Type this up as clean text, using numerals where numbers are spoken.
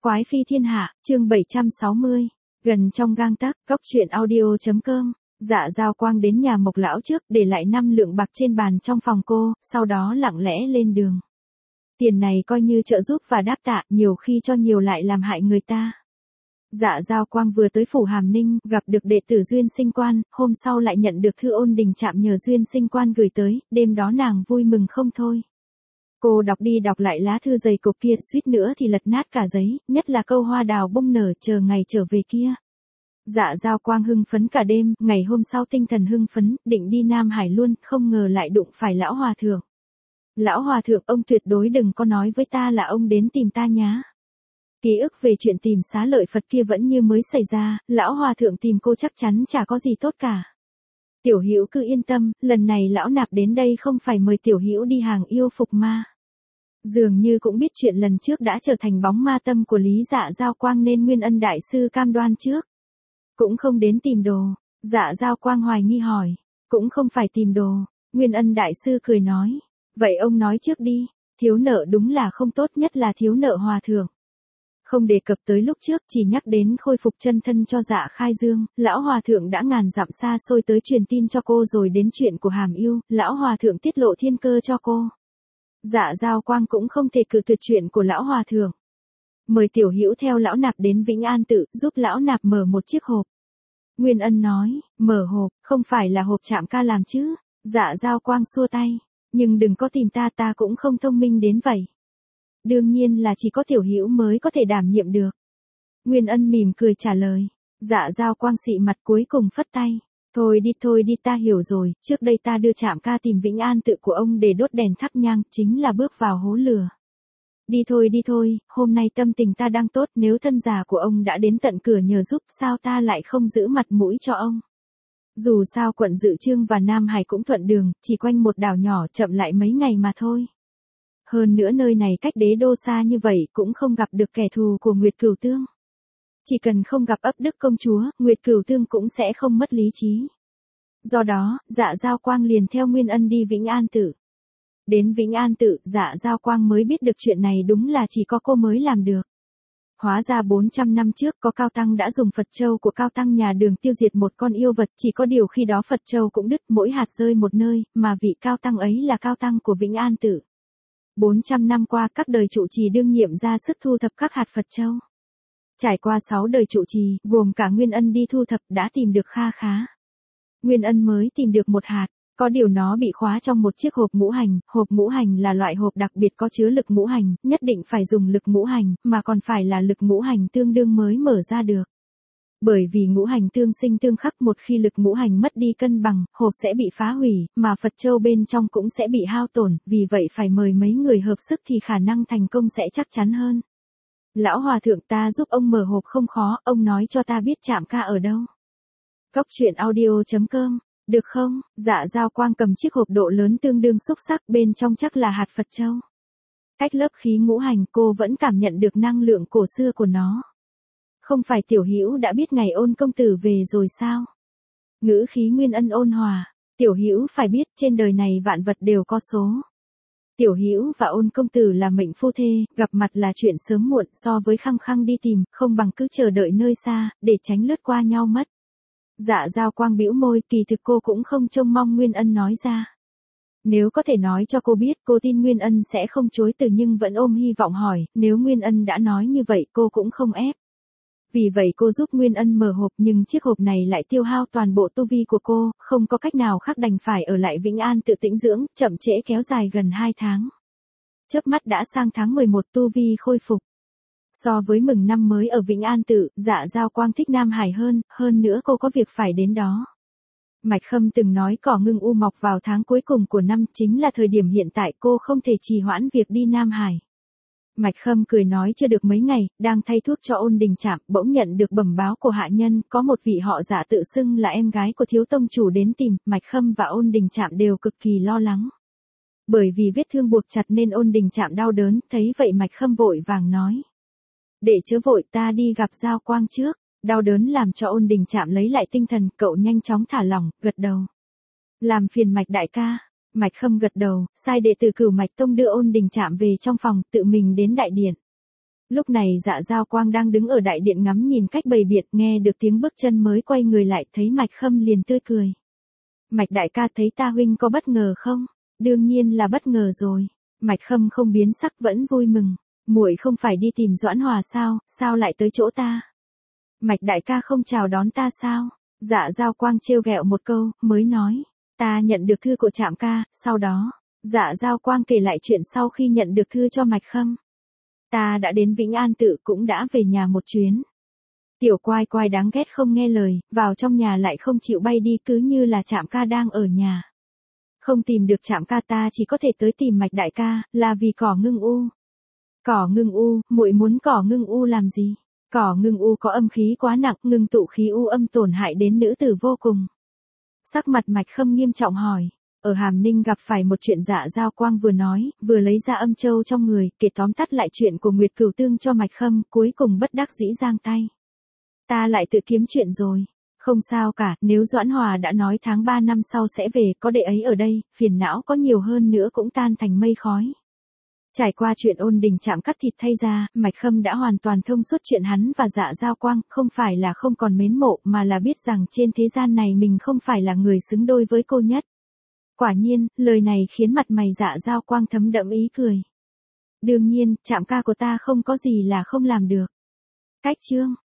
Quái phi thiên hạ, chương 760, gần trong gang tấc, góc truyện audio.com. Dạ Giao Quang đến nhà Mộc lão trước, để lại 5 lượng bạc trên bàn trong phòng cô, sau đó lặng lẽ lên đường. Tiền này coi như trợ giúp và đáp tạ, nhiều khi cho nhiều lại làm hại người ta. Dạ Giao Quang vừa tới phủ Hàm Ninh, gặp được đệ tử Duyên Sinh Quan, hôm sau lại nhận được thư Ôn Đình Trạm nhờ Duyên Sinh Quan gửi tới, đêm đó nàng vui mừng không thôi. Cô đọc đi đọc lại lá thư dày cộp kia, suýt nữa thì lật nát cả giấy, nhất là câu hoa đào bông nở chờ ngày trở về kia. Dạ Giao Quang hưng phấn cả đêm, ngày hôm sau tinh thần hưng phấn, định đi Nam Hải luôn, không ngờ lại đụng phải lão hòa thượng. Lão hòa thượng, ông tuyệt đối đừng có nói với ta là ông đến tìm ta nhá. Ký ức về chuyện tìm Xá Lợi Phật kia vẫn như mới xảy ra, lão hòa thượng tìm cô chắc chắn chả có gì tốt cả. Tiểu Hữu cứ yên tâm, lần này lão nạp đến đây không phải mời Tiểu Hữu đi hàng yêu phục ma. Dường như cũng biết chuyện lần trước đã trở thành bóng ma tâm của Lý Dạ Giao Quang nên Nguyên Ân đại sư cam đoan trước. Cũng không đến tìm đồ. Dạ Giao Quang hoài nghi hỏi. Cũng không phải tìm đồ. Nguyên Ân đại sư cười nói. Vậy ông nói trước đi. Thiếu nợ đúng là không tốt, nhất là thiếu nợ hòa thượng. Không đề cập tới lúc trước, chỉ nhắc đến khôi phục chân thân cho Dạ Khai Dương, lão hòa thượng đã ngàn dặm xa xôi tới truyền tin cho cô, rồi đến chuyện của Hàm Yêu, lão hòa thượng tiết lộ thiên cơ cho cô. Dạ Giao Quang cũng không thể cự tuyệt chuyện của lão hòa thượng. Mời Tiểu Hữu theo lão nạp đến Vĩnh An Tự, giúp lão nạp mở một chiếc hộp. Nguyên Ân nói, mở hộp, không phải là hộp Trạm Ca làm chứ? Dạ Giao Quang xua tay, nhưng đừng có tìm ta, ta cũng không thông minh đến vậy. Đương nhiên là chỉ có Tiểu Hữu mới có thể đảm nhiệm được. Nguyên Ân mỉm cười trả lời. Dạ Giao Quang xị mặt cuối cùng phất tay. Thôi đi ta hiểu rồi, trước đây ta đưa Trạm Ca tìm Vĩnh An Tự của ông để đốt đèn thắp nhang, chính là bước vào hố lửa. Đi thôi, hôm nay tâm tình ta đang tốt, nếu thân già của ông đã đến tận cửa nhờ giúp, sao ta lại không giữ mặt mũi cho ông. Dù sao quận Dự Chương và Nam Hải cũng thuận đường, chỉ quanh một đảo nhỏ, chậm lại mấy ngày mà thôi. Hơn nữa nơi này cách đế đô xa như vậy cũng không gặp được kẻ thù của Nguyệt Cửu Tương. Chỉ cần không gặp ấp đức công chúa, Nguyệt Cửu Tương cũng sẽ không mất lý trí. Do đó, Dạ Giao Quang liền theo Nguyên Ân đi Vĩnh An Tự. Đến Vĩnh An Tự, Dạ Giao Quang mới biết được chuyện này đúng là chỉ có cô mới làm được. Hóa ra 400 năm trước có Cao Tăng đã dùng Phật Châu của Cao Tăng nhà Đường tiêu diệt một con yêu vật, chỉ có điều khi đó Phật Châu cũng đứt, mỗi hạt rơi một nơi, mà vị Cao Tăng ấy là Cao Tăng của Vĩnh An Tự. 400 năm qua các đời trụ trì đương nhiệm ra sức thu thập các hạt Phật Châu. Trải qua 6 đời trụ trì, gồm cả Nguyên Ân đi thu thập, đã tìm được kha khá. Nguyên Ân mới tìm được một hạt, có điều nó bị khóa trong một chiếc hộp ngũ hành. Hộp ngũ hành là loại hộp đặc biệt có chứa lực ngũ hành, nhất định phải dùng lực ngũ hành, mà còn phải là lực ngũ hành tương đương mới mở ra được. Bởi vì ngũ hành tương sinh tương khắc, một khi lực ngũ hành mất đi cân bằng, hộp sẽ bị phá hủy, mà Phật Châu bên trong cũng sẽ bị hao tổn, vì vậy phải mời mấy người hợp sức thì khả năng thành công sẽ chắc chắn hơn. Lão hòa thượng, ta giúp ông mở hộp không khó, ông nói cho ta biết Trạm Ca ở đâu. Góc truyện audio.com, được không? Dạ Giao Quang cầm chiếc hộp độ lớn tương đương xúc sắc, bên trong chắc là hạt Phật Châu. Cách lớp khí ngũ hành, cô vẫn cảm nhận được năng lượng cổ xưa của nó. Không phải Tiểu Hữu đã biết ngày Ôn công tử về rồi sao? Ngữ khí Nguyên Ân ôn hòa. Tiểu Hữu phải biết, trên đời này vạn vật đều có số. Tiểu Hữu và Ôn công tử là mệnh phu thê, gặp mặt là chuyện sớm muộn, so với khăng khăng đi tìm, không bằng cứ chờ đợi nơi xa, để tránh lướt qua nhau mất. Dạ Giao Quang bĩu môi, kỳ thực cô cũng không trông mong Nguyên Ân nói ra. Nếu có thể nói cho cô biết, cô tin Nguyên Ân sẽ không chối từ, nhưng vẫn ôm hy vọng hỏi, nếu Nguyên Ân đã nói như vậy cô cũng không ép. Vì vậy cô giúp Nguyên Ân mở hộp, nhưng chiếc hộp này lại tiêu hao toàn bộ tu vi của cô, không có cách nào khác đành phải ở lại Vĩnh An Tự tĩnh dưỡng, chậm trễ kéo dài gần 2 tháng. Chớp mắt đã sang tháng 11, tu vi khôi phục. So với mừng năm mới ở Vĩnh An Tự, Dạ Giao Quang thích Nam Hải hơn nữa cô có việc phải đến đó. Mạch Khâm từng nói cỏ ngưng u mọc vào tháng cuối cùng của năm, chính là thời điểm hiện tại, cô không thể trì hoãn việc đi Nam Hải. Mạch Khâm cười nói chưa được mấy ngày, đang thay thuốc cho Ôn Đình Trạm, bỗng nhận được bẩm báo của hạ nhân, có một vị họ Dạ tự xưng là em gái của thiếu tông chủ đến tìm. Mạch Khâm và Ôn Đình Trạm đều cực kỳ lo lắng. Bởi vì vết thương buộc chặt nên Ôn Đình Trạm đau đớn, thấy vậy Mạch Khâm vội vàng nói. Để chớ vội, ta đi gặp Giao Quang trước. Đau đớn làm cho Ôn Đình Trạm lấy lại tinh thần, cậu nhanh chóng thả lỏng, gật đầu. Làm phiền Mạch đại ca. Mạch Khâm gật đầu, sai đệ tử Cửu Mạch Tông đưa Ôn Đình Trạm về trong phòng, tự mình đến đại điện. Lúc này Dạ Giao Quang đang đứng ở đại điện ngắm nhìn cách bày biện, nghe được tiếng bước chân mới quay người lại, thấy Mạch Khâm liền tươi cười. Mạch đại ca thấy ta huynh có bất ngờ không? Đương nhiên là bất ngờ rồi. Mạch Khâm không biến sắc vẫn vui mừng. Muội không phải đi tìm Doãn Hòa sao, sao lại tới chỗ ta? Mạch đại ca không chào đón ta sao? Dạ Giao Quang trêu ghẹo một câu, mới nói. Ta nhận được thư của Trạm ca, sau đó. Dạ Giao Quang kể lại chuyện sau khi nhận được thư cho Mạch Khâm. Ta đã đến Vĩnh An Tự, cũng đã về nhà một chuyến. Tiểu Quai Quai đáng ghét không nghe lời, vào trong nhà lại không chịu bay đi, cứ như là Trạm ca đang ở nhà. Không tìm được Trạm ca, ta chỉ có thể tới tìm Mạch đại ca, là vì cỏ ngưng u. Cỏ ngưng u, muội muốn cỏ ngưng u làm gì? Cỏ ngưng u có âm khí quá nặng, ngưng tụ khí u âm tổn hại đến nữ tử vô cùng. Sắc mặt Mạch Khâm nghiêm trọng hỏi. Ở Hàm Ninh gặp phải một chuyện. Dạ Giao Quang vừa nói, vừa lấy ra âm châu trong người, kể tóm tắt lại chuyện của Nguyệt Cửu Tương cho Mạch Khâm, cuối cùng bất đắc dĩ giang tay. Ta lại tự kiếm chuyện rồi. Không sao cả, nếu Doãn Hòa đã nói tháng 3 năm sau sẽ về, có đệ ấy ở đây, phiền não có nhiều hơn nữa cũng tan thành mây khói. Trải qua chuyện Ôn Đình chạm cắt thịt thay ra, Mạch Khâm đã hoàn toàn thông suốt chuyện hắn và Dạ Giao Quang, không phải là không còn mến mộ mà là biết rằng trên thế gian này mình không phải là người xứng đôi với cô nhất. Quả nhiên, lời này khiến mặt mày Dạ Giao Quang thấm đẫm ý cười. Đương nhiên, Trạm ca của ta không có gì là không làm được. Cách chương